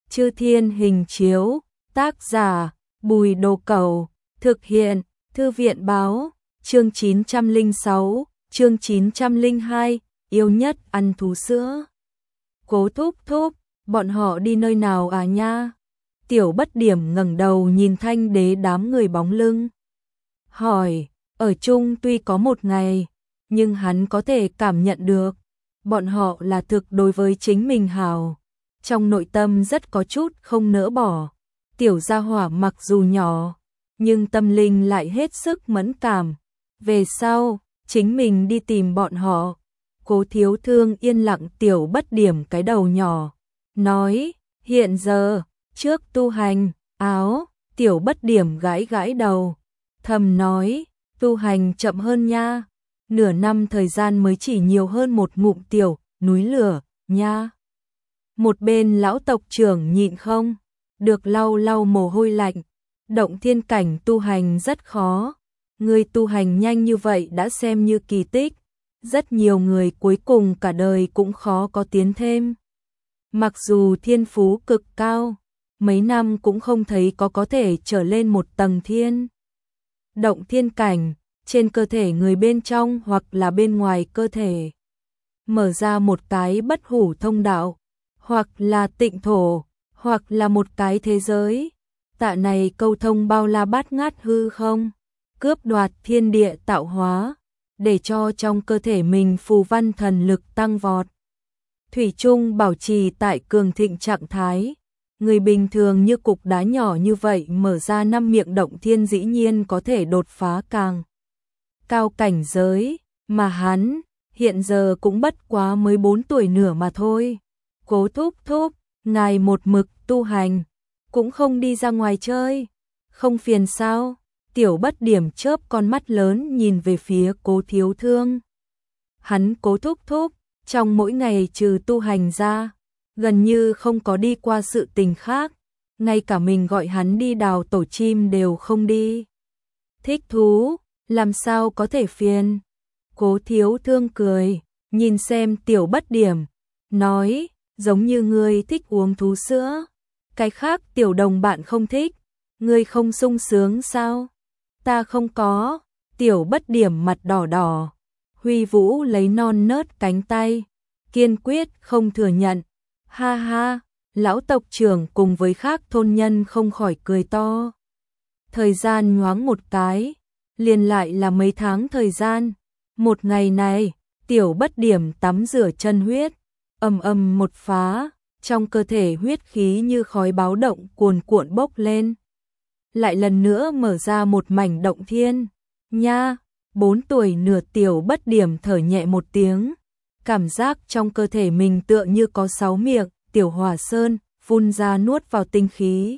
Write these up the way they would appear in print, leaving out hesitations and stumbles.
Chư Thiên Hình Chiếu, tác giả Bùi Đồ Cẩu, thực hiện Thư viện Báo, chương 906, chương 902, yêu nhất ăn thú sữa. Cố thúc thúc, bọn họ đi nơi nào à nha? Tiểu Bất Điểm ngẩng đầu nhìn Thanh Đế đám người bóng lưng. Hỏi, ở chung tuy có một ngày, nhưng hắn có thể cảm nhận được, bọn họ là thực đối với chính mình hảo. Trong nội tâm rất có chút không nỡ bỏ. Tiểu gia hỏa mặc dù nhỏ, nhưng tâm linh lại hết sức mẫn cảm. Về sau, chính mình đi tìm bọn họ. Cố Thiếu Thương yên lặng Tiểu Bất Điểm cái đầu nhỏ, nói, hiện giờ, trước tu hành, áo, Tiểu Bất Điểm gãi gãi đầu, thầm nói, tu hành chậm hơn nha, nửa năm thời gian mới chỉ nhiều hơn một ngụm tiểu núi lửa, nha. Một bên lão tộc trưởng nhịn không được lau lau mồ hôi lạnh, động thiên cảnh tu hành rất khó, người tu hành nhanh như vậy đã xem như kỳ tích, rất nhiều người cuối cùng cả đời cũng khó có tiến thêm. Mặc dù thiên phú cực cao, mấy năm cũng không thấy có thể trở lên một tầng thiên. Động thiên cảnh, trên cơ thể người bên trong hoặc là bên ngoài cơ thể. Mở ra một cái bất hủ thông đạo, hoặc là tịnh thổ, hoặc là một cái thế giới. Tạ này câu thông bao la bát ngát hư không, cướp đoạt thiên địa tạo hóa, để cho trong cơ thể mình phù văn thần lực tăng vọt. Thủy chung bảo trì tại cường thịnh trạng thái. Người bình thường như cục đá nhỏ như vậy mở ra 5 miệng động thiên dĩ nhiên có thể đột phá càng cao cảnh giới, mà hắn hiện giờ cũng bất quá mới 4 tuổi nửa mà thôi. Cố thúc thúc, ngài một mực tu hành, cũng không đi ra ngoài chơi, không phiền sao? Tiểu Bất Điểm chớp con mắt lớn nhìn về phía Cố Thiếu Thương. Hắn Cố thúc thúc, trong mỗi ngày trừ tu hành ra, gần như không có đi qua sự tình khác, ngay cả mình gọi hắn đi đào tổ chim đều không đi. Thích thú, làm sao có thể phiền? Cố Thiếu Thương cười, nhìn xem Tiểu Bất Điểm, nói, giống như ngươi thích uống thú sữa, cái khác tiểu đồng bạn không thích, ngươi không sung sướng sao? Ta không có. Tiểu Bất Điểm mặt đỏ đỏ, huy vũ lấy non nớt cánh tay, kiên quyết không thừa nhận. Ha ha, lão tộc trưởng cùng với khác thôn nhân không khỏi cười to. Thời gian nhoáng một cái, liền lại là mấy tháng thời gian. Một ngày này, Tiểu Bất Điểm tắm rửa chân huyết, ầm ầm một phá, trong cơ thể huyết khí như khói báo động cuồn cuộn bốc lên. Lại lần nữa mở ra một mảnh động thiên. Nha, 4 tuổi nửa Tiểu Bất Điểm thở nhẹ một tiếng. Cảm giác trong cơ thể mình tựa như có 6 miệng, tiểu hỏa sơn, phun ra nuốt vào tinh khí.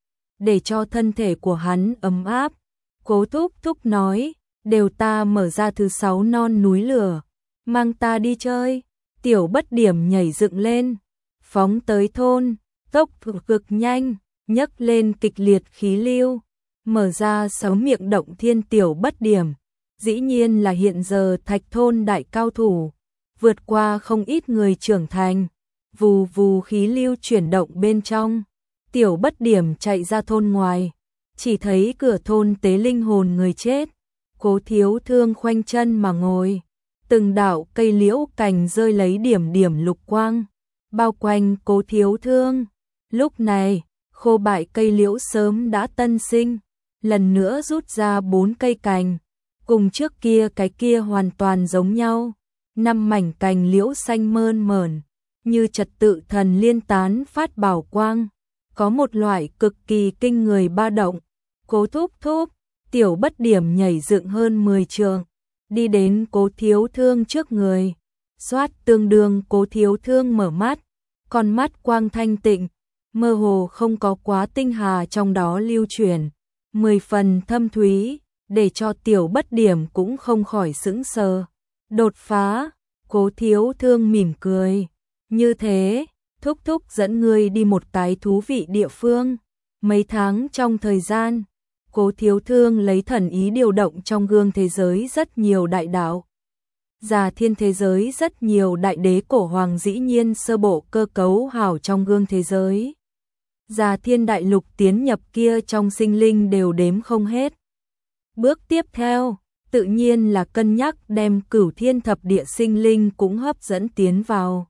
Để cho thân thể của hắn ấm áp. Cố thúc thúc nói, đều ta mở ra thứ 6 non núi lửa, mang ta đi chơi. Tiểu Bất Điểm nhảy dựng lên, phóng tới thôn, tốc cực nhanh, nhấc lên kịch liệt khí lưu, mở ra 6 miệng động thiên. Tiểu Bất Điểm, dĩ nhiên là hiện giờ Thạch thôn đại cao thủ, vượt qua không ít người trưởng thành, vù vù khí lưu chuyển động bên trong. Tiểu Bất Điểm chạy ra thôn ngoài, chỉ thấy cửa thôn tế linh hồn người chết. Cố Thiếu Thương khoanh chân mà ngồi, từng đạo cây liễu cành rơi lấy điểm điểm lục quang, bao quanh Cố Thiếu Thương. Lúc này, khô bại cây liễu sớm đã tân sinh, lần nữa rút ra 4 cây cành, cùng trước kia cái kia hoàn toàn giống nhau. 5 mảnh cành liễu xanh mơn mởn, như trật tự thần liên tán phát bảo quang, có một loại cực kỳ kinh người ba động. Cố thúc thúc, Tiểu Bất Điểm nhảy dựng hơn 10 trượng, đi đến Cố Thiếu Thương trước người. Xoát tương đương Cố Thiếu Thương mở mắt, con mắt quang thanh tịnh, mơ hồ không có quá tinh hà trong đó lưu chuyển, 10 phần thâm thúy, để cho Tiểu Bất Điểm cũng không khỏi sững sờ. Đột phá, Cố Thiếu Thương mỉm cười, như thế, thúc thúc dẫn ngươi đi một cái thú vị địa phương. Mấy tháng trong thời gian, Cố Thiếu Thương lấy thần ý điều động trong gương thế giới rất nhiều đại đạo. Già thiên thế giới rất nhiều đại đế cổ hoàng dĩ nhiên sơ bộ cơ cấu hảo trong gương thế giới. Già thiên đại lục tiến nhập kia trong sinh linh đều đếm không hết. Bước tiếp theo, tự nhiên là cân nhắc đem Cửu Thiên Thập Địa sinh linh cũng hấp dẫn tiến vào.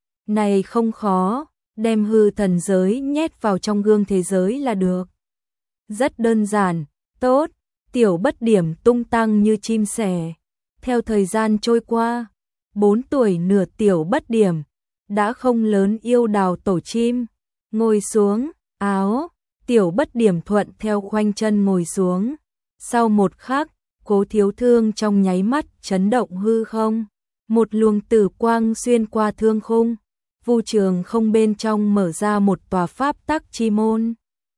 Này không khó, đem hư thần giới nhét vào trong gương thế giới là được. Rất đơn giản, tốt, Tiểu Bất Điểm tung tăng như chim sẻ. Theo thời gian trôi qua, 4 tuổi nửa Tiểu Bất Điểm đã không lớn yêu đào tổ chim, ngồi xuống, áo, Tiểu Bất Điểm thuận theo khoanh chân ngồi xuống. Sau một khắc, Cố Thiếu Thương trong nháy mắt chấn động hư không, một luồng tử quang xuyên qua thương khung, vu trường không bên trong mở ra một tòa pháp tắc chi môn.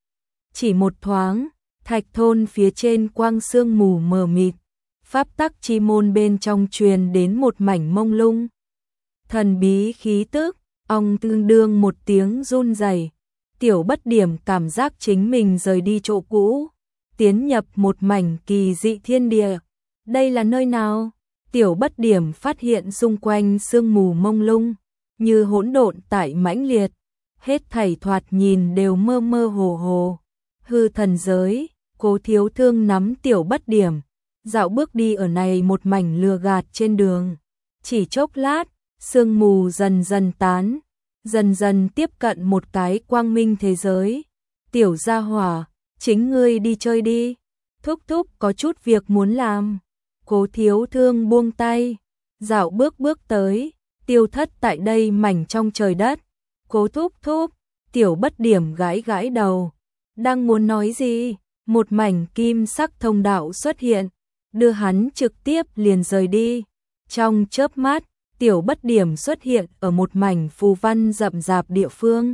Chỉ một thoáng, thạch thôn phía trên quang sương mù mờ mịt, pháp tắc chi môn bên trong truyền đến một mảnh mông lung. Thần bí khí tức, ong tương đương một tiếng run rẩy. Tiểu Bất Điểm cảm giác chính mình rời đi chỗ cũ, tiến nhập một mảnh kỳ dị thiên địa. Đây là nơi nào? Tiểu Bất Điểm phát hiện xung quanh sương mù mông lung, như hỗn độn tại mãnh liệt, hết thảy thoạt nhìn đều mơ mơ hồ hồ. Hư thần giới, Cố Thiếu Thương nắm Tiểu Bất Điểm, dạo bước đi ở này một mảnh lừa gạt trên đường. Chỉ chốc lát, sương mù dần dần tán, dần dần tiếp cận một cái quang minh thế giới. Tiểu gia hỏa, chính ngươi đi chơi đi, thúc thúc có chút việc muốn làm. Cố Thiếu Thương buông tay, dạo bước tới, tiêu thất tại đây mảnh trong trời đất. Cố thúc thúc, Tiểu Bất Điểm gãi đầu, đang muốn nói gì, một mảnh kim sắc thông đạo xuất hiện, đưa hắn trực tiếp liền rời đi. Trong chớp mắt, Tiểu Bất Điểm xuất hiện ở một mảnh phù văn rậm rạp địa phương.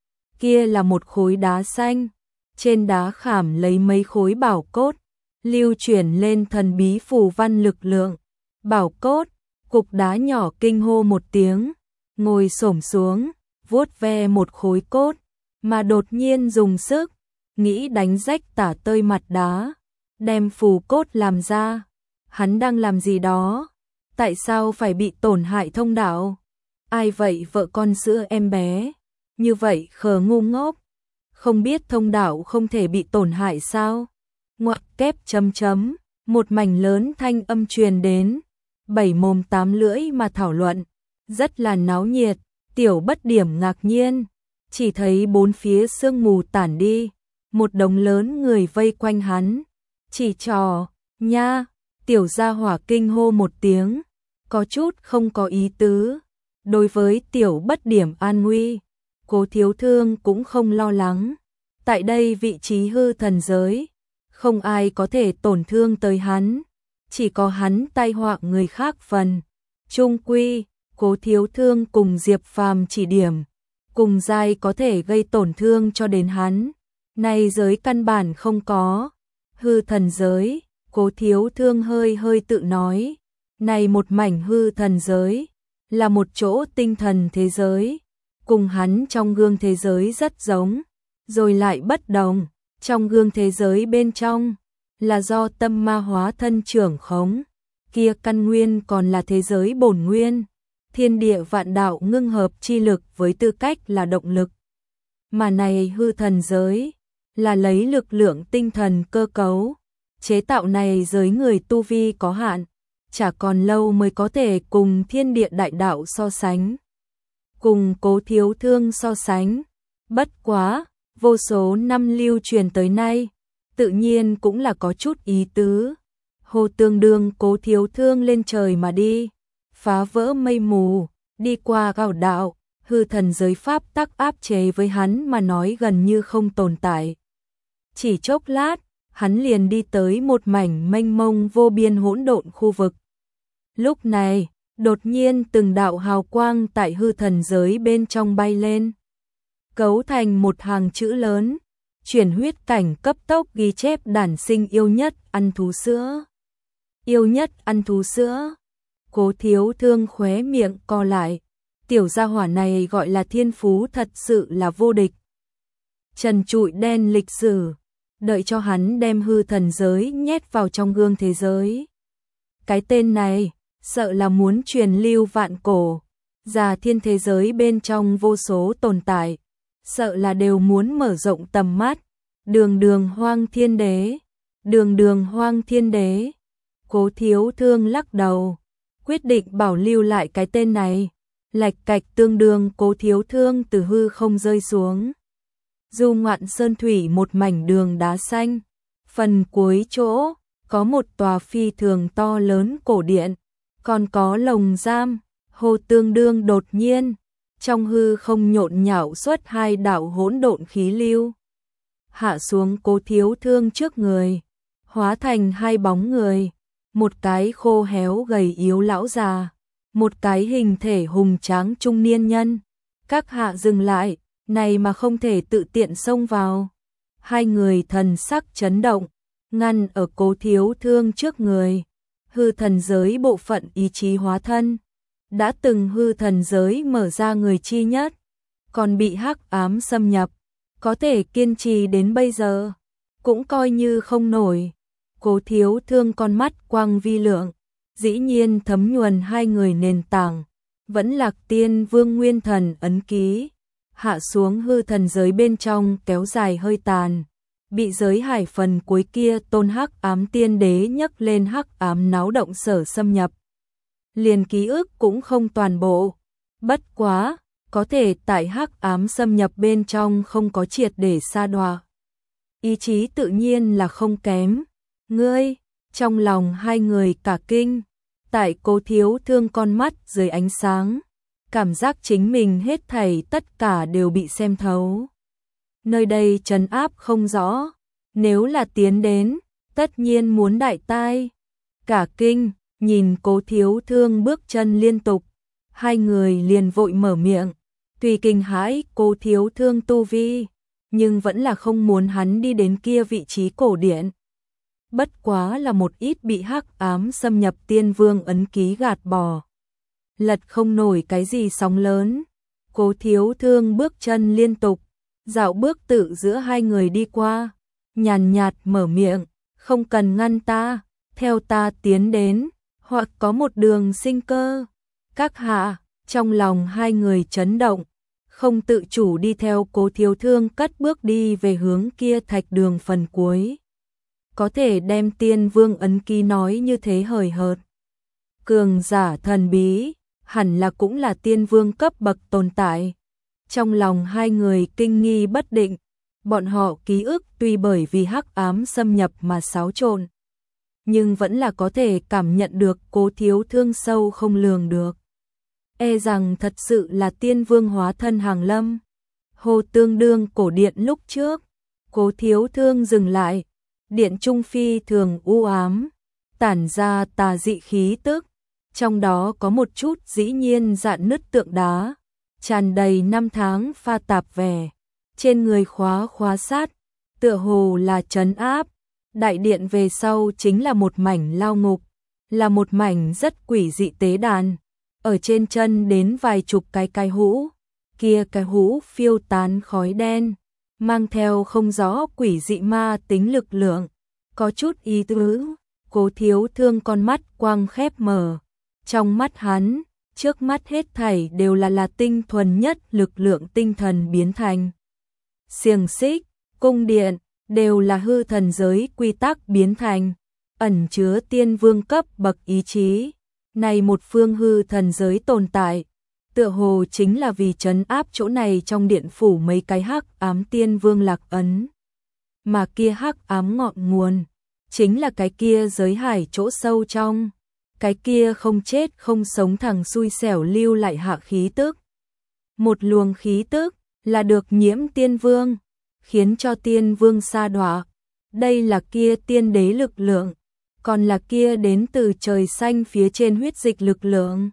Kia là một khối đá xanh, trên đá khảm lấy mấy khối bảo cốt, lưu chuyển lên thần bí phù văn lực lượng. Bảo cốt, cục đá nhỏ kinh hô một tiếng, ngồi xổm xuống, vuốt ve một khối cốt, mà đột nhiên dùng sức, nghĩ đánh rách tả tơi mặt đá, đem phù cốt làm ra. Hắn đang làm gì đó? Tại sao phải bị tổn hại thông đạo? Ai vậy vợ con sữa em bé? Như vậy khờ ngu ngốc. Không biết thông đạo không thể bị tổn hại sao? Ngoặc kép chấm chấm, một mảnh lớn thanh âm truyền đến, 7 mồm 8 lưỡi mà thảo luận, rất là náo nhiệt. Tiểu Bất Điểm ngạc nhiên, chỉ thấy bốn phía sương mù tản đi, một đống lớn người vây quanh hắn, chỉ trò, nha, Tiểu gia hỏa kinh hô một tiếng, có chút không có ý tứ. Đối với Tiểu Bất Điểm an nguy, Cố Thiếu Thương cũng không lo lắng. Tại đây vị trí hư thần giới, không ai có thể tổn thương tới hắn, chỉ có hắn tai họa người khác phần. Chung quy, Cố Thiếu Thương cùng Diệp Phàm chỉ điểm, cùng giai có thể gây tổn thương cho đến hắn. Này giới căn bản không có. Hư thần giới, Cố Thiếu Thương hơi tự nói, này một mảnh hư thần giới, là một chỗ tinh thần thế giới, cùng hắn trong gương thế giới rất giống, rồi lại bất đồng. Trong gương thế giới bên trong, là do tâm ma hóa thân trưởng khống, kia căn nguyên còn là thế giới bổn nguyên, thiên địa vạn đạo ngưng hợp chi lực với tư cách là động lực. Mà này hư thần giới, là lấy lực lượng tinh thần cơ cấu, chế tạo này giới người tu vi có hạn, chả còn lâu mới có thể cùng thiên địa đại đạo so sánh, cùng Cố Thiếu Thương so sánh. Bất quá, vô số năm lưu truyền tới nay, tự nhiên cũng là có chút ý tứ. Hồ tương đương Cố Thiếu Thương lên trời mà đi, phá vỡ mây mù, đi qua gào đạo, hư thần giới pháp tắc áp chế với hắn mà nói gần như không tồn tại. Chỉ chốc lát, hắn liền đi tới một mảnh mênh mông vô biên hỗn độn khu vực. Lúc này, đột nhiên từng đạo hào quang tại hư thần giới bên trong bay lên, cấu thành một hàng chữ lớn, chuyển huyết cảnh cấp tốc ghi chép đản sinh yêu nhất ăn thú sữa. Yêu nhất ăn thú sữa. Cố Thiếu Thương khóe miệng co lại, tiểu gia hỏa này gọi là thiên phú thật sự là vô địch. Trần trụi đen lịch sử, đợi cho hắn đem hư thần giới nhét vào trong gương thế giới. Cái tên này, sợ là muốn truyền lưu vạn cổ, già thiên thế giới bên trong vô số tồn tại, sợ là đều muốn mở rộng tầm mắt. Đường Hoang Thiên Đế, đường Hoang Thiên Đế. Cố Thiếu Thương lắc đầu, quyết định bảo lưu lại cái tên này. Lạch cạch tương đương Cố Thiếu Thương từ hư không rơi xuống. Du ngoạn sơn thủy một mảnh đường đá xanh. Phần cuối chỗ, có một tòa phi thường to lớn cổ điện, còn có lồng giam, hồ tương đương đột nhiên. Trong hư không nhộn nhạo xuất hai đạo hỗn độn khí lưu. Hạ xuống Cố Thiếu Thương trước người, hóa thành hai bóng người. Một cái khô héo gầy yếu lão già, một cái hình thể hùng tráng trung niên nhân. Các hạ dừng lại, này mà không thể tự tiện xông vào. Hai người thần sắc chấn động, ngăn ở Cố Thiếu Thương trước người. Hư thần giới bộ phận ý chí hóa thân, đã từng hư thần giới mở ra người chi nhất, còn bị hắc ám xâm nhập, có thể kiên trì đến bây giờ, cũng coi như không nổi. Cố Thiếu Thương con mắt quang vi lượng, dĩ nhiên thấm nhuần hai người nền tảng, vẫn Lạc Tiên Vương nguyên thần ấn ký, hạ xuống hư thần giới bên trong kéo dài hơi tàn, bị giới hải phần cuối kia tôn hắc ám tiên đế nhấc lên hắc ám náo động sở xâm nhập. Liền ký ức cũng không toàn bộ, bất quá, có thể tại hắc ám xâm nhập bên trong không có triệt để sa đọa. Ý chí tự nhiên là không kém. Ngươi, trong lòng hai người cả kinh, tại Cố Thiếu Thương con mắt dưới ánh sáng, cảm giác chính mình hết thảy tất cả đều bị xem thấu. Nơi đây trấn áp không rõ, nếu là tiến đến, tất nhiên muốn đại tai. Cả kinh, nhìn Cố Thiếu Thương bước chân liên tục, hai người liền vội mở miệng, tuy kinh hãi Cố Thiếu Thương tu vi, nhưng vẫn là không muốn hắn đi đến kia vị trí cổ điện. Bất quá là một ít bị hắc ám xâm nhập tiên vương ấn ký gạt bỏ. Lật không nổi cái gì sóng lớn. Cố Thiếu Thương bước chân liên tục, dạo bước tự giữa hai người đi qua, nhàn nhạt mở miệng, không cần ngăn ta, theo ta tiến đến, hoặc có một đường sinh cơ. Các hạ, trong lòng hai người chấn động, không tự chủ đi theo Cố Thiếu Thương cất bước đi về hướng kia thạch đường phần cuối. Có thể đem tiên vương ấn ký nói như thế hời hợt. Cường giả thần bí, hẳn là cũng là tiên vương cấp bậc tồn tại. Trong lòng hai người kinh nghi bất định, bọn họ ký ức tuy bởi vì hắc ám xâm nhập mà xáo trộn, nhưng vẫn là có thể cảm nhận được Cố Thiếu Thương sâu không lường được. E rằng thật sự là tiên vương hóa thân hàng lâm. Hồ tương đương cổ điện lúc trước, Cố Thiếu Thương dừng lại, điện trung phi thường u ám, tản ra tà dị khí tức, trong đó có một chút dĩ nhiên rạn nứt tượng đá, tràn đầy năm tháng pha tạp vẻ, trên người khóa sát, tựa hồ là trấn áp. Đại điện về sau chính là một mảnh lao ngục, là một mảnh rất quỷ dị tế đàn, ở trên chân đến vài chục cái hũ, kia cái hũ phiêu tán khói đen, mang theo không rõ quỷ dị ma tính lực lượng, có chút ý tứ. Cố Thiếu Thương con mắt quang khép mở, trong mắt hắn, trước mắt hết thảy đều là tinh thuần nhất lực lượng tinh thần biến thành. Xiềng xích, cung điện, đều là hư thần giới quy tắc biến thành, ẩn chứa tiên vương cấp bậc ý chí. Này một phương hư thần giới tồn tại, tựa hồ chính là vì trấn áp chỗ này trong điện phủ mấy cái hắc ám tiên vương lạc ấn. Mà kia hắc ám ngọn nguồn, chính là cái kia giới hải chỗ sâu trong, cái kia không chết không sống thằng xui xẻo lưu lại hạ khí tức. Một luồng khí tức là được nhiễm tiên vương, khiến cho tiên vương sa đọa. Đây là kia tiên đế lực lượng, còn là kia đến từ trời xanh phía trên huyết dịch lực lượng.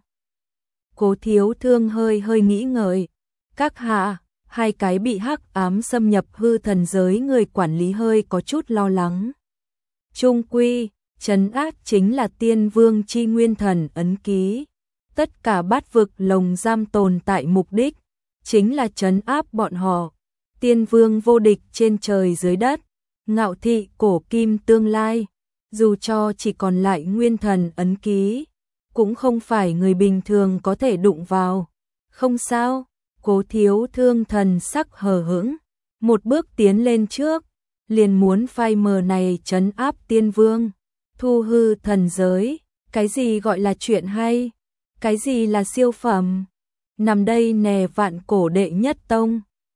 Cố Thiếu Thương hơi nghĩ ngợi, các hạ, hai cái bị hắc ám xâm nhập hư thần giới người quản lý hơi có chút lo lắng. Trung quy, trấn áp chính là tiên vương chi nguyên thần ấn ký. Tất cả bát vực lồng giam tồn tại mục đích, chính là trấn áp bọn họ. Tiên vương vô địch trên trời dưới đất, ngạo thị cổ kim tương lai. Dù cho chỉ còn lại nguyên thần ấn ký, cũng không phải người bình thường có thể đụng vào. Không sao, Cố Thiếu Thương thần sắc hờ hững, một bước tiến lên trước, liền muốn phai mờ này trấn áp tiên vương. Thu hư thần giới, cái gì gọi là chuyện hay? Cái gì là siêu phẩm? Nằm đây nè vạn cổ đệ nhất tông.